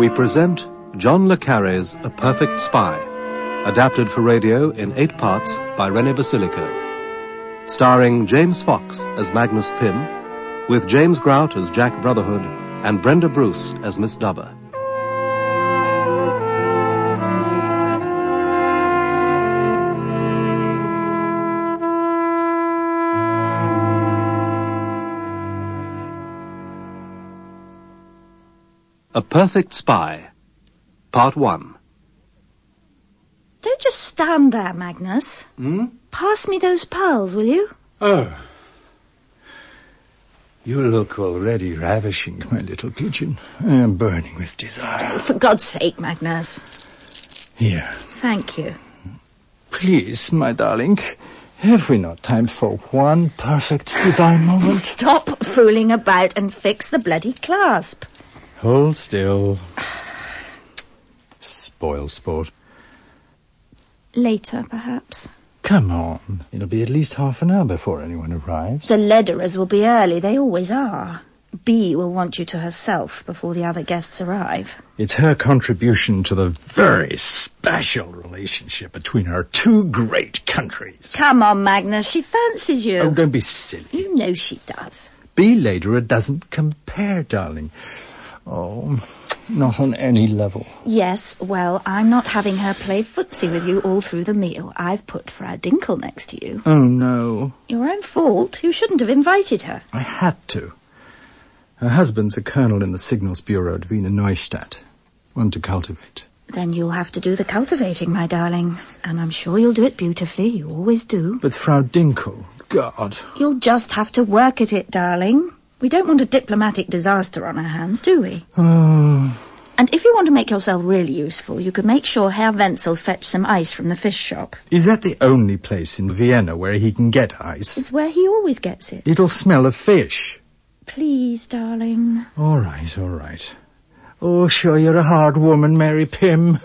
we present John le Carre's A Perfect Spy, adapted for radio in 8 parts by René Basilico, starring James Fox as Magnus Pym, with James Grout as Jack Brotherhood and Brenda Bruce as Miss Dubber. A Perfect Spy, Part 1. Don't just stand there, Magnus. Pass me those pearls, will you? Oh. You look already ravishing, my little pigeon. I am burning with desire. For God's sake, Magnus. Here. Thank you. Please, my darling, have we not time for one perfect divine moment? Stop fooling about and fix the bloody clasp. Hold still. Spoil sport. Later, perhaps. Come on. It'll be at least half an hour before anyone arrives. The Lederers will be early. They always are. Bea will want you to herself before the other guests arrive. It's her contribution to the very special relationship between our two great countries. Come on, Magnus. She fancies you. Oh, don't be silly. You know she does. Bea Lederer doesn't compare, darling. Oh, not on any level. Yes, well, I'm not having her play footsie with you all through the meal. I've put Frau Dinkel next to you. Oh, no. Your own fault. You shouldn't have invited her. I had to. Her husband's a colonel in the Signals Bureau at Wiener Neustadt. One to cultivate. Then you'll have to do the cultivating, my darling. And I'm sure you'll do it beautifully. You always do. But Frau Dinkel, God. You'll just have to work at it, darling. We don't want a diplomatic disaster on our hands, do we? Oh. And if you want to make yourself really useful, you could make sure Herr Wenzel fetch some ice from the fish shop. Is that the only place in Vienna where he can get ice? It's where he always gets it. It'll smell of fish. Please, darling. All right, all right. Oh, sure, you're a hard woman, Mary Pym.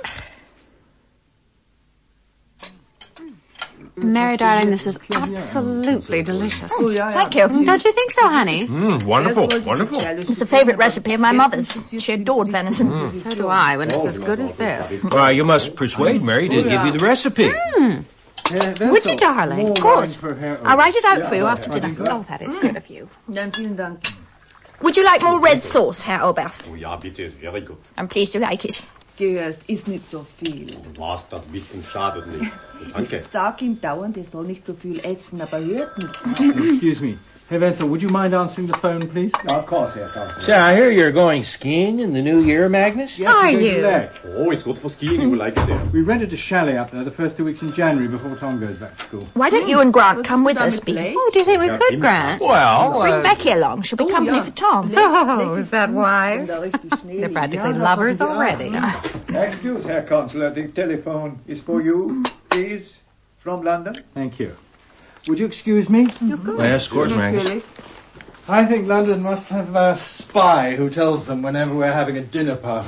Mary, darling, this is absolutely delicious. Thank you. Don't you think so, honey? Wonderful, wonderful. It's a favourite recipe of my mother's. She adored venison. So do I, when it's as good as this. Well, you must persuade Mary to give you the recipe. Would you, darling? Of course. I'll write it out for you after dinner. Oh, that is good of you. Would you like more red sauce, Herr Oberst? Oh ja, bitte, very good. I'm pleased you like it. Es ist nicht so viel. Was, das bisschen schadet nicht. Danke. Ich sag ihm dauernd, er soll nicht so viel essen, aber hört nicht. Excuse me. Herr Wenzel, would you mind answering the phone, please? Of course, Herr Kaufmann. So I hear you're going skiing in the new year, Magnus? Yes, Are we're going you? to Lech. Oh, it's good for skiing, you will like it there. We rented a chalet up there the first 2 weeks in January before Tom goes back to school. Why don't you and Grant come with us, Bea? Oh, do you think we could, Grant? Well, Bring Becky along. She'll be company for Tom. Oh, is that wise? They're practically lovers already. Excuse, Herr Consular, the telephone is for you, please, from London. Thank you. Would you excuse me? yes, of course, Magnus. I think London must have a spy who tells them whenever we're having a dinner party.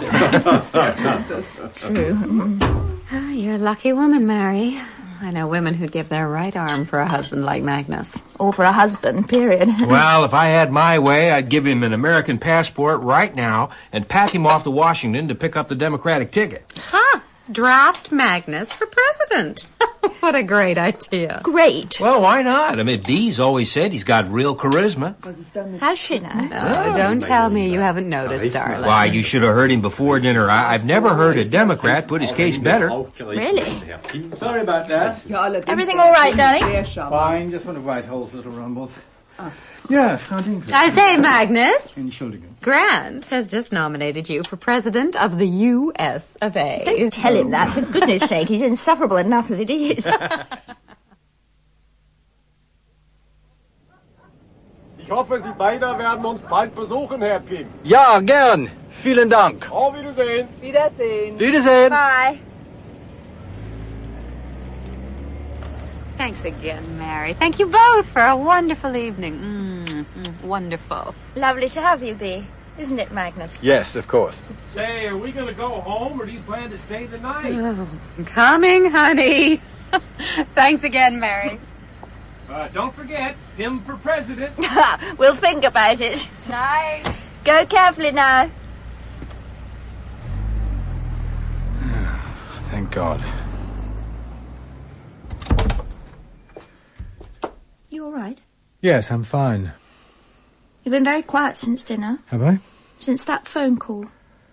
True. Oh, you're a lucky woman, Mary. I know women who'd give their right arm for a husband like Magnus. Or for a husband, period. Well, if I had my way, I'd give him an American passport right now and pack him off to Washington to pick up the Democratic ticket. Ha! Draft Magnus for president. What a great idea. Great. Well, why not? I mean, Bea's always said he's got real charisma. Has she now? Oh, don't tell me you haven't noticed, darling. Why, you should have heard him before dinner. I've never heard a Democrat put his case better. Really? Sorry about that. Everything all right, darling? Fine, just one of Whitehall's little rumbles. Yes, Frau Dinkel. I say, Magnus, Entschuldigung. Grant has just nominated you for president of the U.S. of A. Don't tell him that, for goodness sake. He's insufferable enough as it is. Ich hoffe, Sie beide werden uns bald besuchen, Herr Pym. Ja, gern. Vielen Dank. Auf Wiedersehen. Wiedersehen. Wiedersehen. Bye. Thanks again, Mary. Thank you both for a wonderful evening. Wonderful. Lovely to have you, Bea. Isn't it, Magnus? Yes, of course. Say, are we going to go home, or do you plan to stay the night? Oh, coming, honey. Thanks again, Mary. Don't forget, him for president. We'll think about it. Night. Go carefully now. Thank God. You all right? Yes, I'm fine. You've been very quiet since dinner. Have I? Since that phone call.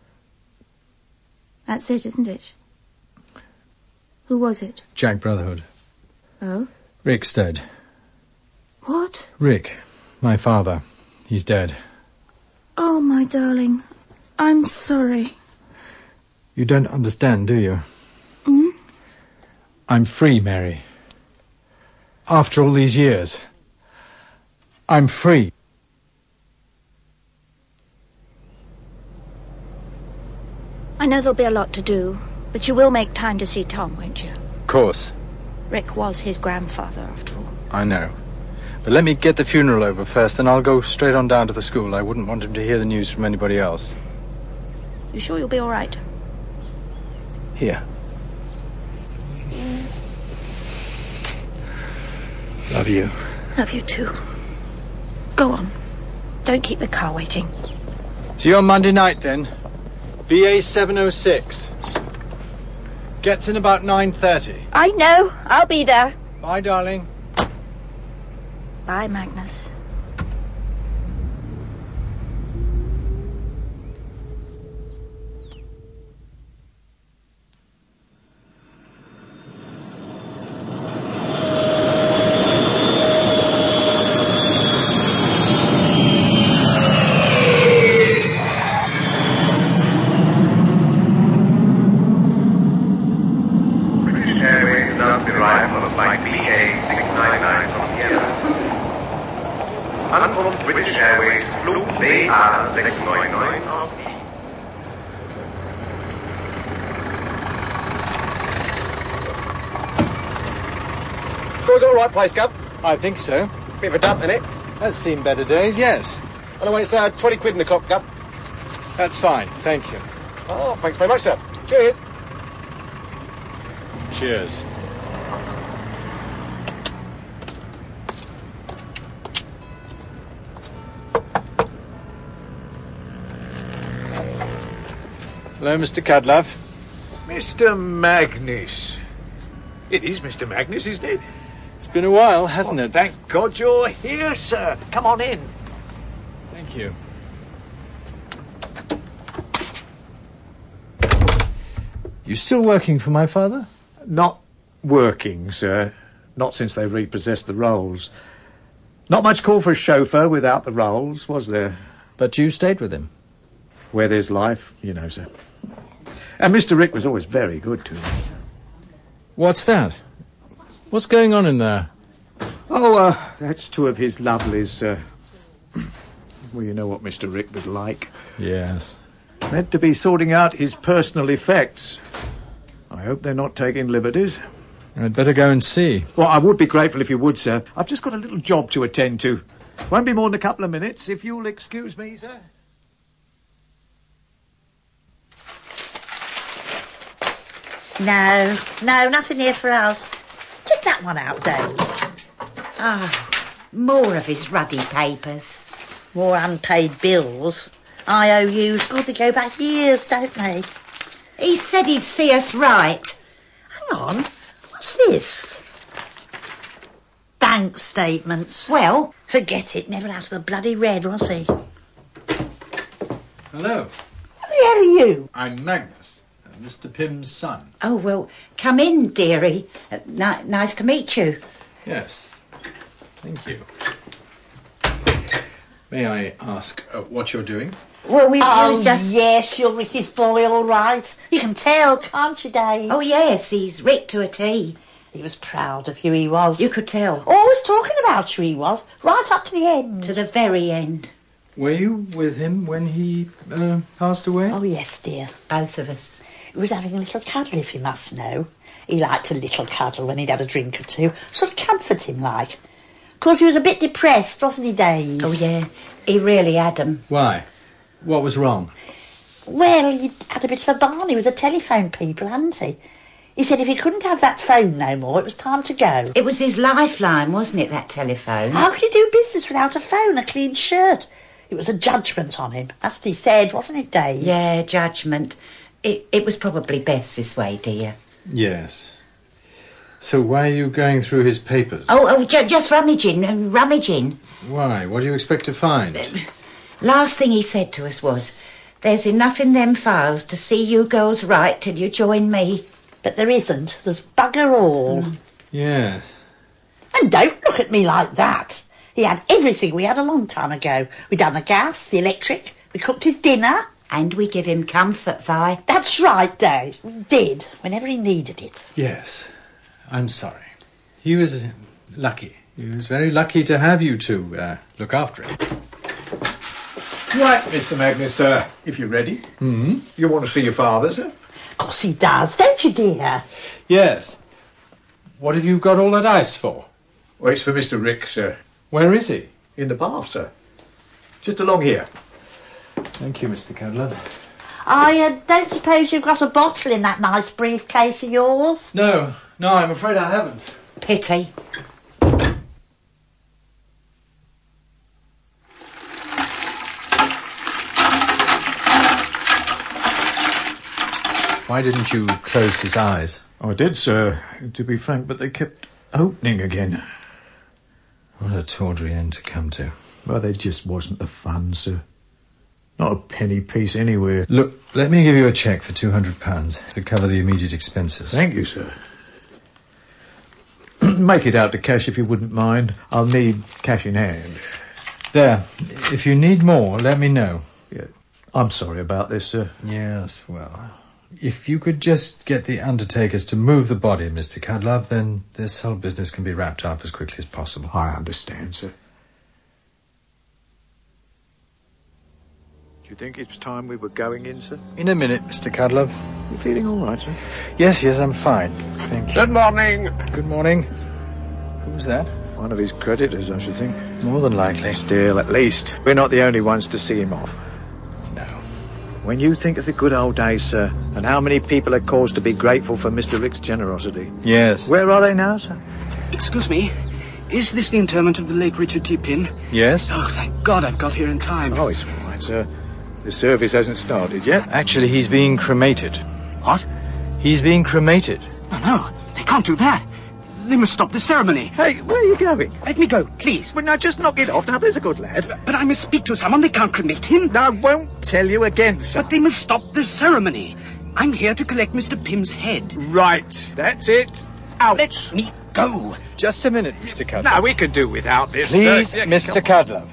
That's it, isn't it? Who was it? Jack Brotherhood. Oh? Rick's dead. What? Rick, my father. He's dead. Oh, my darling. I'm sorry. You don't understand, do you? Hmm? I'm free, Mary. After all these years, I'm free. I know there'll be a lot to do, but you will make time to see Tom, won't you? Of course. Rick was his grandfather, after all. I know. But let me get the funeral over first, then I'll go straight on down to the school. I wouldn't want him to hear the news from anybody else. You sure you'll be all right? Here. Love you. Love you too. Go on. Don't keep the car waiting. See you on Monday night, then. BA 706. Gets in about 9:30. I know. I'll be there. Bye, darling. Bye, Magnus. Ankunft British Airways, Flug BA 699 auf Wien. Sure it's all right place, Gov? I think so. Bit of a dump, innit? Has seen better days, yes. Anyway, it's 20 quid in the clock, Gov. That's fine, thank you. Oh, thanks very much, sir. Cheers. Cheers. Hello, Mr. Cadlove. Mr. Magnus. It is Mr. Magnus, isn't it? It's been a while, hasn't it? Thank God you're here, sir. Come on in. Thank you. You still working for my father? Not working, sir. Not since they repossessed the rolls. Not much call for a chauffeur without the rolls, was there? But you stayed with him. Where there's life, you know, sir. And Mr. Rick was always very good to me. What's that? What's going on in there? Oh, that's two of his lovelies, sir. Well, you know what Mr. Rick was like. Yes. Meant to be sorting out his personal effects. I hope they're not taking liberties. I'd better go and see. Well, I would be grateful if you would, sir. I've just got a little job to attend to. Won't be more than a couple of minutes, if you'll excuse me, sir. No, nothing here for us. Take that one out, Dames. More of his ruddy papers. More unpaid bills. IOUs, God, they go back years, don't they? He said he'd see us right. Hang on, what's this? Bank statements. Well? Forget it, never out of the bloody red, was he? Hello. Who the hell are you? I'm Magnus, Mr. Pym's son. Oh, well, come in, dearie. Nice to meet you. Yes. Thank you. May I ask what you're doing? Well, we was just... yes, you're Ricky's boy, all right. You can tell, can't you, Dave? Oh, yes, he's Rick to a T. He was proud of you, he was. You could tell. Always talking about you, he was. Right up to the end. To the very end. Were you with him when he passed away? Oh, yes, dear. Both of us. He was having a little cuddle, if you must know. He liked a little cuddle when he'd had a drink or two. Sort of comfort him, like. Of course, he was a bit depressed, wasn't he, Dave? Oh, yeah. He really had 'em. Why? What was wrong? Well, he'd had a bit of a barney with the telephone people, hadn't he? He said if he couldn't have that phone no more, it was time to go. It was his lifeline, wasn't it, that telephone? How could he do business without a phone, a clean shirt? It was a judgment on him. That's what he said, wasn't it, Dave? Yeah, judgment. It was probably best this way, dear. Yes. So why are you going through his papers? Just rummaging. Why? What do you expect to find? Last thing he said to us was, there's enough in them files to see you girls right till you join me. But there isn't. There's bugger all. Yes. And don't look at me like that. He had everything we had a long time ago. We done the gas, the electric, we cooked his dinner. And we give him comfort, Vi. That's right, Dave. We did, whenever he needed it. Yes. I'm sorry. He was lucky. He was very lucky to have you to look after him. Right, Mr. Magnus, if you're ready. Mm-hmm. You want to see your father, sir? Of course he does, don't you, dear? Yes. What have you got all that ice for? Well, it's for Mr. Rick, sir. Where is he? In the bath, sir. Just along here. Thank you, Mr. Cudlove. I don't suppose you've got a bottle in that nice briefcase of yours? No, I'm afraid I haven't. Pity. Why didn't you close his eyes? I did, sir, to be frank, but they kept opening again. What a tawdry end to come to. Well, there just wasn't the fun, sir. Not a penny piece anywhere. Look, let me give you a cheque for £200 to cover the immediate expenses. Thank you, sir. Make it out to cash if you wouldn't mind. I'll need cash in hand. There. If you need more, let me know. Yeah. I'm sorry about this, sir. Yes, well, if you could just get the undertakers to move the body, Mr. Cudlove, then this whole business can be wrapped up as quickly as possible. I understand, sir. Do you think it's time we were going in, sir? In a minute, Mr. Cudlove. You feeling all right, sir? Yes, I'm fine. Thank you. Good morning. Good morning. Who's that? One of his creditors, I should think. More than likely. Still, at least, we're not the only ones to see him off. No. When you think of the good old days, sir, and how many people are caused to be grateful for Mr. Rick's generosity. Yes. Where are they now, sir? Excuse me, is this the interment of the late Richard T. Pym? Yes. Oh, thank God I've got here in time. Oh, it's fine, sir. The service hasn't started yet. Actually, he's being cremated. What? He's being cremated. No, they can't do that. They must stop the ceremony. Hey, where are you going? Let me go, please. Well, now, just knock it off. Now, there's a good lad. But I must speak to someone. They can't cremate him. I won't tell you again, sir. But they must stop the ceremony. I'm here to collect Mr. Pym's head. Right, that's it. Out. Let me go. Just a minute, Mr. Cudlove. No, we can do without this. Please, sir. Mr. Cudlove.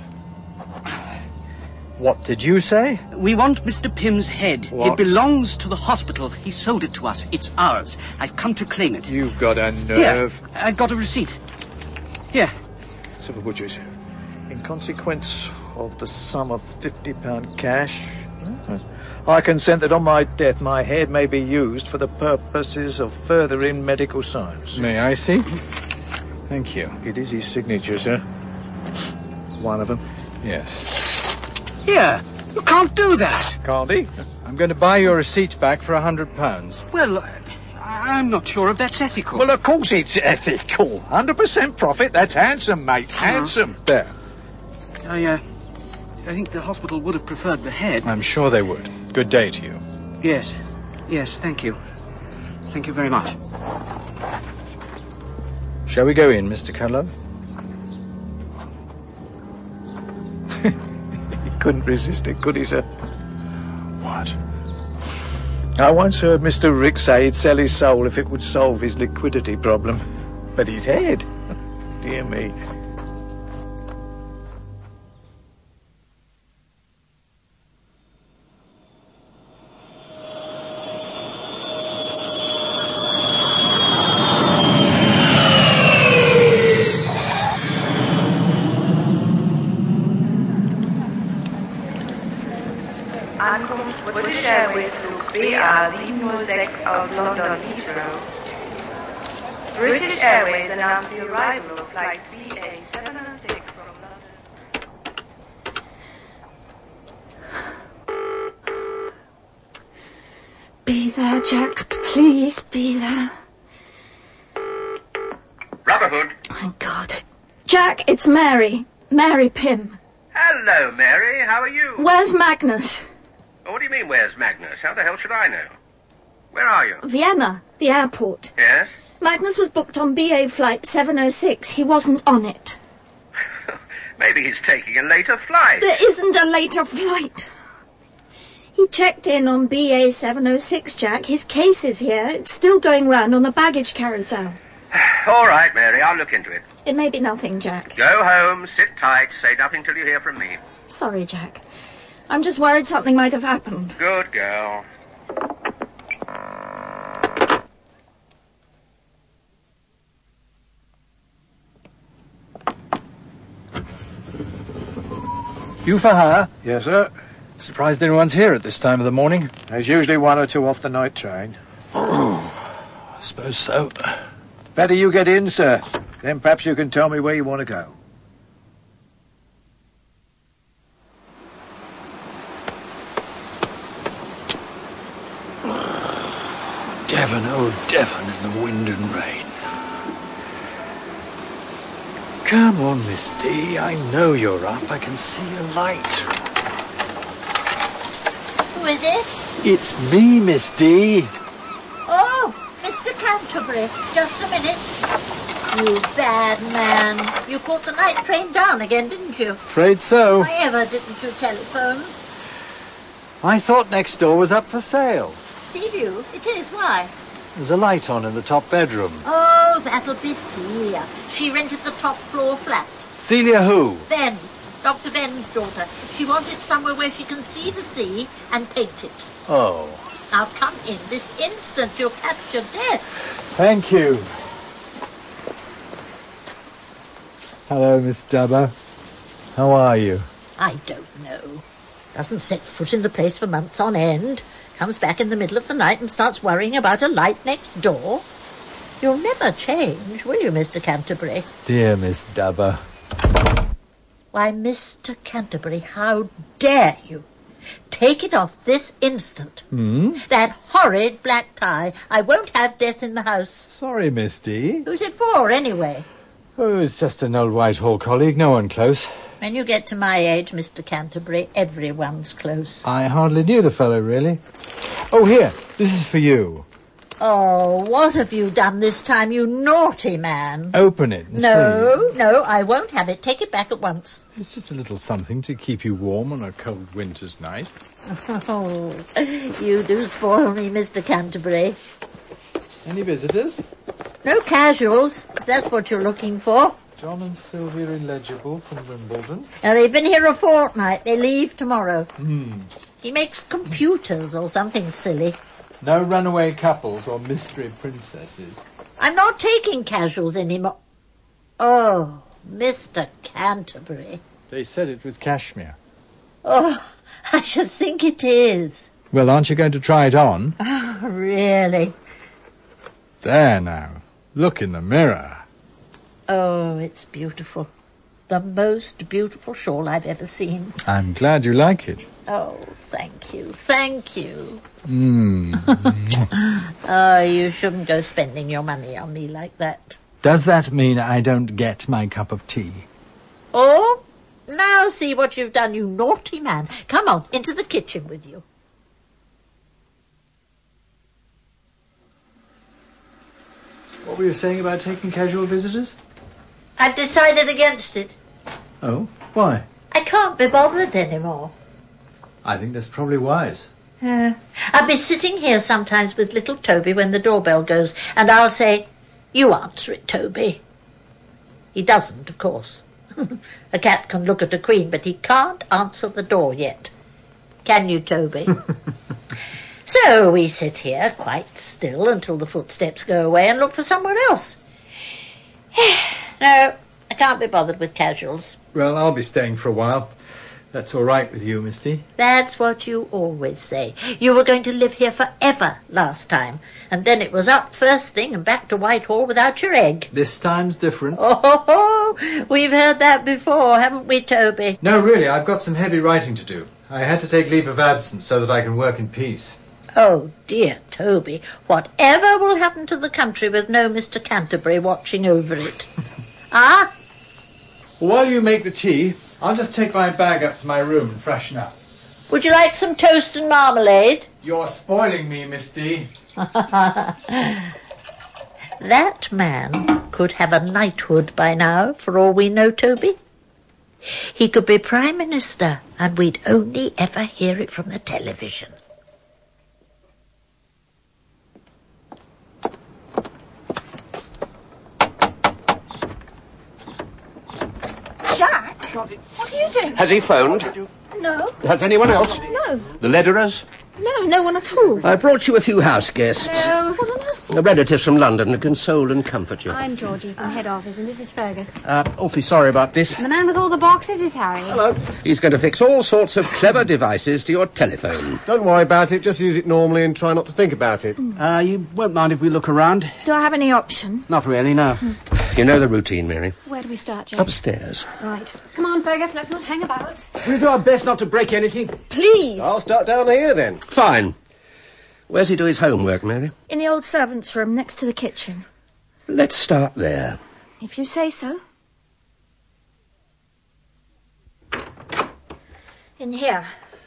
What did you say? We want Mr. Pym's head. What? It belongs to the hospital. He sold it to us. It's ours. I've come to claim it. You've got a nerve. Here, I've got a receipt. Here. So the butchers, in consequence of the sum of £50 cash, I consent that on my death my head may be used for the purposes of furthering medical science. May I see? Thank you. It is his signature, sir. One of them. Yes. Here. You can't do that. Can't he? I'm going to buy your receipt back for £100. Well, I'm not sure if that's ethical. Well, of course it's ethical. 100% profit. That's handsome, mate. Handsome. There. I think the hospital would have preferred the head. I'm sure they would. Good day to you. Yes. Yes, thank you. Thank you very much. Shall we go in, Mr. Cudlove? Couldn't resist it, could he, sir? What? I once heard Mr. Rick say he'd sell his soul if it would solve his liquidity problem. But his head? Dear me. Ankunft British Airways Flug BA706 aus London Heathrow. British Airways announced the arrival of flight BA706 from London. Be there, Jack. Please, be there. Rutherford. Oh, God. Jack, it's Mary. Mary Pym. Hello, Mary. How are you? Where's Magnus? Oh, what do you mean, where's Magnus? How the hell should I know? Where are you? Vienna. The airport. Yes? Magnus was booked on BA flight 706. He wasn't on it. Maybe he's taking a later flight. There isn't a later flight. He checked in on BA 706, Jack. His case is here. It's still going round on the baggage carousel. All right, Mary, I'll look into it. It may be nothing, Jack. Go home, sit tight, say nothing till you hear from me. Sorry, Jack. I'm just worried something might have happened. Good girl. You for hire? Yes, sir. Surprised anyone's here at this time of the morning. There's usually one or two off the night train. I suppose so. Better you get in, sir. Then perhaps you can tell me where you want to go. Devon, oh Devon, in the wind and rain. Come on, Miss D. I know you're up. I can see a light. Who is it? It's me, Miss D. Oh, Mr. Canterbury. Just a minute. You bad man. You caught the night train down again, didn't you? Afraid so. Why ever didn't you telephone? I thought next door was up for sale. Seaview? It is. Why? There's a light on in the top bedroom. Oh, that'll be Celia. She rented the top floor flat. Celia who? Ben. Dr. Ben's daughter. She wanted somewhere where she can see the sea and paint it. Oh. Now come in this instant. You'll catch your death. Thank you. Hello, Miss Dubber. How are you? I don't know. Doesn't set foot in the place for months on end. Comes back in the middle of the night and starts worrying about a light next door. You'll never change, will you, Mr. Canterbury? Dear Miss Dubber. Why, Mr. Canterbury, how dare you? Take it off this instant. That horrid black tie. I won't have death in the house. Sorry, Miss D. Who's it for, anyway? Oh, it's just an old Whitehall colleague. No one close. When you get to my age, Mr. Canterbury, everyone's close. I hardly knew the fellow, really. Oh, here. This is for you. Oh, what have you done this time, you naughty man? Open it and see. No, I won't have it. Take it back at once. It's just a little something to keep you warm on a cold winter's night. Oh, you do spoil me, Mr. Canterbury. Any visitors? No casuals, if that's what you're looking for. John and Sylvia illegible from Wimbledon. Now, they've been here a fortnight. They leave tomorrow. He makes computers or something silly. No runaway couples or mystery princesses. I'm not taking casuals anymore. Oh, Mr. Canterbury. They said it was cashmere. Oh, I should think it is. Well, aren't you going to try it on? Oh, really? There now. Look in the mirror. Oh, it's beautiful. The most beautiful shawl I've ever seen. I'm glad you like it. Oh, thank you. Thank you. Mm. Oh, you shouldn't go spending your money on me like that. Does that mean I don't get my cup of tea? Oh, now see what you've done, you naughty man. Come on, into the kitchen with you. What were you saying about taking casual visitors? I've decided against it. Oh, why? I can't be bothered anymore. I think that's probably wise. I'll be sitting here sometimes with little Toby when the doorbell goes, and I'll say, "You answer it, Toby." He doesn't, of course. A cat can look at a queen, but he can't answer the door yet. Can you, Toby? So we sit here quite still until the footsteps go away and look for somewhere else. No, I can't be bothered with casuals. Well, I'll be staying for a while. That's all right with you, Misty? That's what you always say. You were going to live here forever last time, and then it was up first thing and back to Whitehall without your egg. This time's different. Oh, we've heard that before, haven't we, Toby? No, really, I've got some heavy writing to do. I had to take leave of absence so that I can work in peace. Oh, dear Toby, whatever will happen to the country with no Mr. Canterbury watching over it? Ah? While you make the tea, I'll just take my bag up to my room and freshen up. Would you like some toast and marmalade? You're spoiling me, Miss D. That man could have a knighthood by now, for all we know, Toby. He could be Prime Minister, and we'd only ever hear it from the television. Jack, what are you doing? Has he phoned? No. Has anyone else? No. The Lederers? No one at all. I brought you a few house guests. No. What on earth? Relatives from London to console and comfort you. I'm Georgie from head office, and this is Fergus. Awfully sorry about this. And the man with all the boxes is Harry. Hello. He's going to fix all sorts of clever devices to your telephone. Don't worry about it. Just use it normally and try not to think about it. You won't mind if we look around? Do I have any option? Not really, no. You know the routine, Mary. Where do we start, Jack? Upstairs. Right. Come on, Fergus, let's not hang about. We'll do our best not to break anything. Please. I'll start down here then. Fine. Where's he do his homework, Mary? In the old servants' room next to the kitchen. Let's start there. If you say so. In here.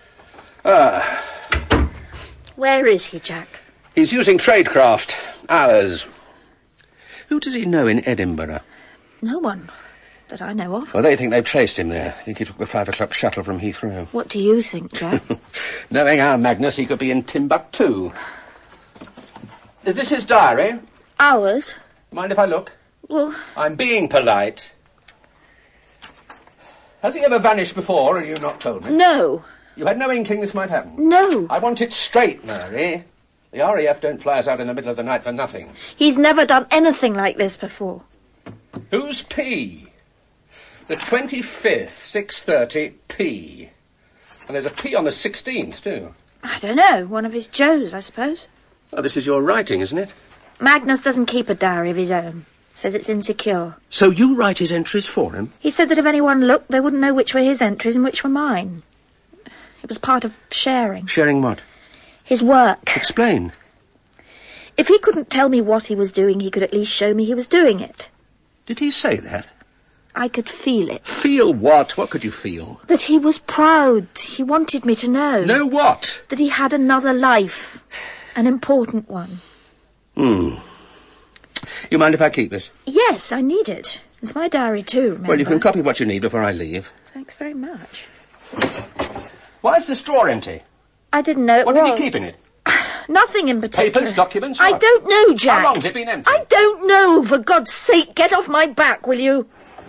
Where is he, Jack? He's using tradecraft. Ours. Who does he know in Edinburgh? No one that I know of. Well, they think they've traced him there. I think he took the 5 o'clock shuttle from Heathrow. What do you think, Jack? Knowing our Magnus, he could be in Timbuktu. Is this his diary? Ours? Mind if I look? Well... I'm being polite. Has he ever vanished before, and you've not told me? No. You had no inkling this might happen? No. I want it straight, Mary. The RAF don't fly us out in the middle of the night for nothing. He's never done anything like this before. Who's P? The 25th, 6:30, P. And there's a P on the 16th, too. I don't know. One of his Joes, I suppose. Oh, this is your writing, isn't it? Magnus doesn't keep a diary of his own. Says it's insecure. So you write his entries for him? He said that if anyone looked, they wouldn't know which were his entries and which were mine. It was part of sharing. Sharing what? His work. Explain. If he couldn't tell me what he was doing, he could at least show me he was doing it. Did he say that? I could feel it. Feel what? What could you feel? That he was proud. He wanted me to know. Know what? That he had another life. An important one. You mind if I keep this? Yes, I need it. It's my diary too, remember? Well, you can copy what you need before I leave. Thanks very much. Why is the straw empty? I didn't know it was. What did he keep in it? Nothing in particular. Papers, documents, I what? don't know, Jack. How long's it been empty? I don't know. For God's sake, get off my back, will you?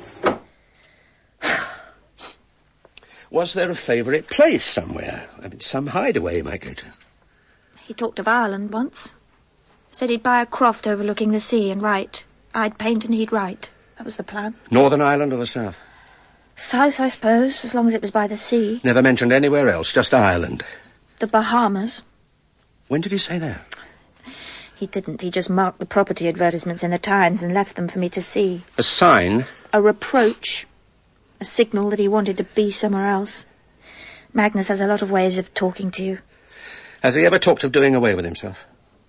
Was there a favourite place somewhere? I mean, some hideaway, might go to. He talked of Ireland once. Said he'd buy a croft overlooking the sea and write. I'd paint and he'd write. That was the plan. Northern Ireland or the south? South, I suppose, as long as it was by the sea. Never mentioned anywhere else, just Ireland. The Bahamas. When did he say that? He didn't. He just marked the property advertisements in the Times and left them for me to see. A sign? A reproach. A signal that he wanted to be somewhere else. Magnus has a lot of ways of talking to you. Has he ever talked of doing away with himself?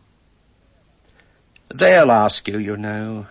They'll ask you, you know.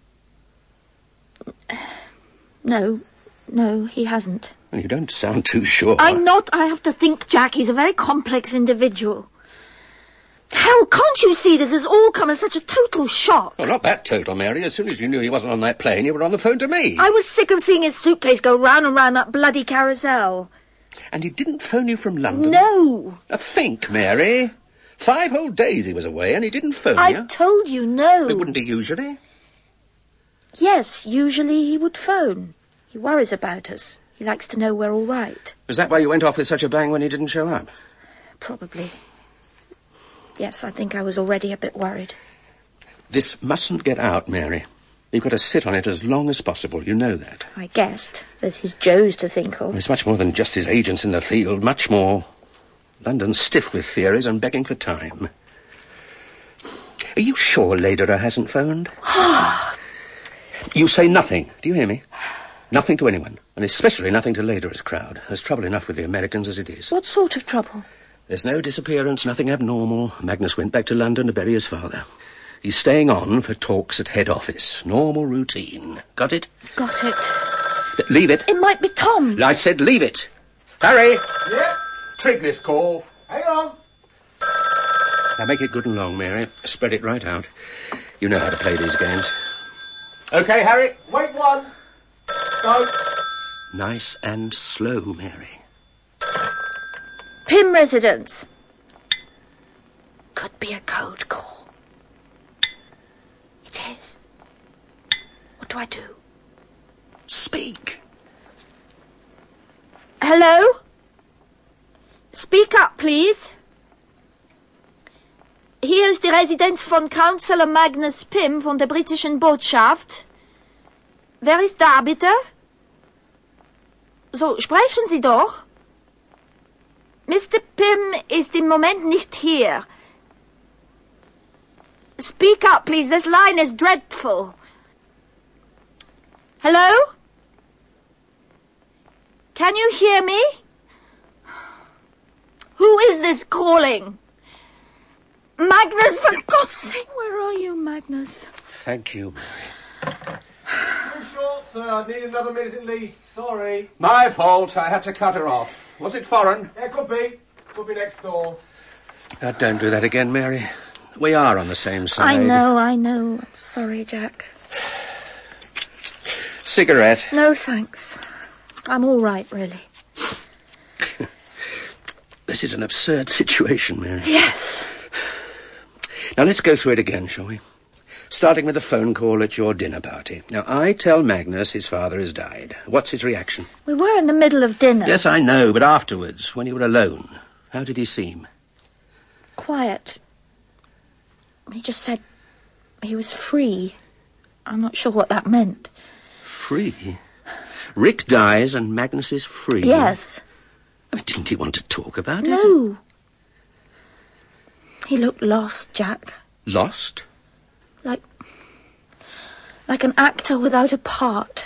No, he hasn't. You don't sound too sure. I'm not. I have to think, Jack. He's a very complex individual. Hell, can't you see this has all come as such a total shock? Well, not that total, Mary. As soon as you knew he wasn't on that plane, you were on the phone to me. I was sick of seeing his suitcase go round and round that bloody carousel. And he didn't phone you from London? No. Think, Mary. 5 whole days he was away and he didn't phone you. I've told you no. But wouldn't he usually? Yes, usually he would phone. He worries about us. He likes to know we're all right. Was that why you went off with such a bang when he didn't show up? Probably. Yes, I think I was already a bit worried. This mustn't get out, Mary. You've got to sit on it as long as possible. You know that. I guessed. There's his Joes to think of. It's much more than just his agents in the field. Much more. London's stiff with theories and begging for time. Are you sure Lederer hasn't phoned? You say nothing. Do you hear me? Nothing to anyone. And especially nothing to Lederer's crowd. There's trouble enough with the Americans as it is. What sort of trouble? There's no disappearance, nothing abnormal. Magnus went back to London to bury his father. He's staying on for talks at head office. Normal routine. Got it? Got it. Leave it. It might be Tom. I said leave it. Harry! Yeah? Trig this call. Hang on. Now make it good and long, Mary. Spread it right out. You know how to play these games. Okay, Harry. Wait one. Go. Nice and slow, Mary. Pym residence. Could be a code call. It is. What do I do? Speak. Hello? Speak up, please. Hier ist die Residenz von Councillor Magnus Pym von der britischen Botschaft. Wer ist da, bitte? So, sprechen Sie doch. Mr. Pym ist im Moment nicht hier. Speak up, please. This line is dreadful. Hello? Can you hear me? Who is this calling? Magnus, for God's sake, where are you, Magnus? Thank you, Mary. Too short, sir. I need another minute at least. Sorry. My fault. I had to cut her off. Was it foreign? Yeah, could be. Could be next door. Don't do that again, Mary. We are on the same side. I know. Sorry, Jack. Cigarette? No, thanks. I'm all right, really. This is an absurd situation, Mary. Yes. Now, let's go through it again, shall we? Starting with the phone call at your dinner party. Now, I tell Magnus his father has died. What's his reaction? We were in the middle of dinner. Yes, I know, but afterwards, when you were alone, how did he seem? Quiet. He just said he was free. I'm not sure what that meant. Free? Rick dies and Magnus is free? Yes. I mean, didn't he want to talk about it? No. He looked lost, Jack. Lost? Like an actor without a part.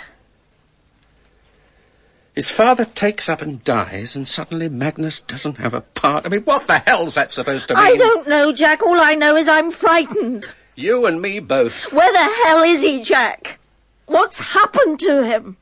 His father takes up and dies, and suddenly Magnus doesn't have a part. I mean, what the hell's that supposed to mean? I don't know, Jack. All I know is I'm frightened. You and me both. Where the hell is he, Jack? What's happened to him?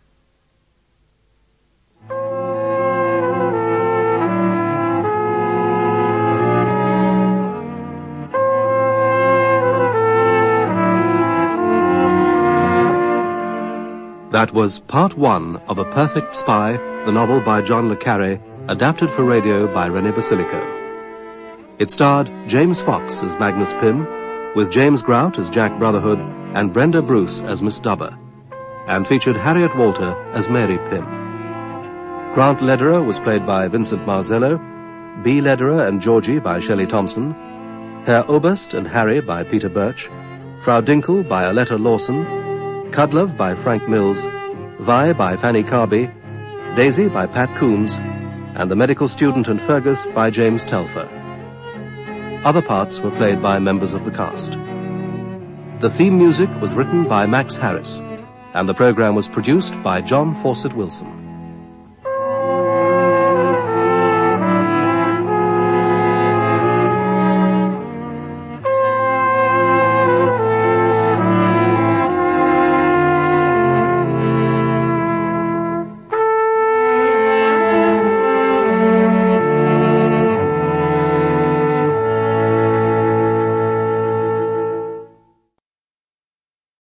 That was part one of A Perfect Spy, the novel by John le Carré, adapted for radio by René Basilico. It starred James Fox as Magnus Pym, with James Grout as Jack Brotherhood and Brenda Bruce as Miss Dubber, and featured Harriet Walter as Mary Pym. Grant Lederer was played by Vincent Marzello, B. Lederer and Georgie by Shelley Thompson, Herr Oberst and Harry by Peter Birch, Frau Dinkel by Aletta Lawson, Cudlove by Frank Mills, Vi by Fanny Carby, Daisy by Pat Coombs, and the medical student and Fergus by James Telfer. Other parts were played by members of the cast. The theme music was written by Max Harris, and the program was produced by John Fawcett Wilson.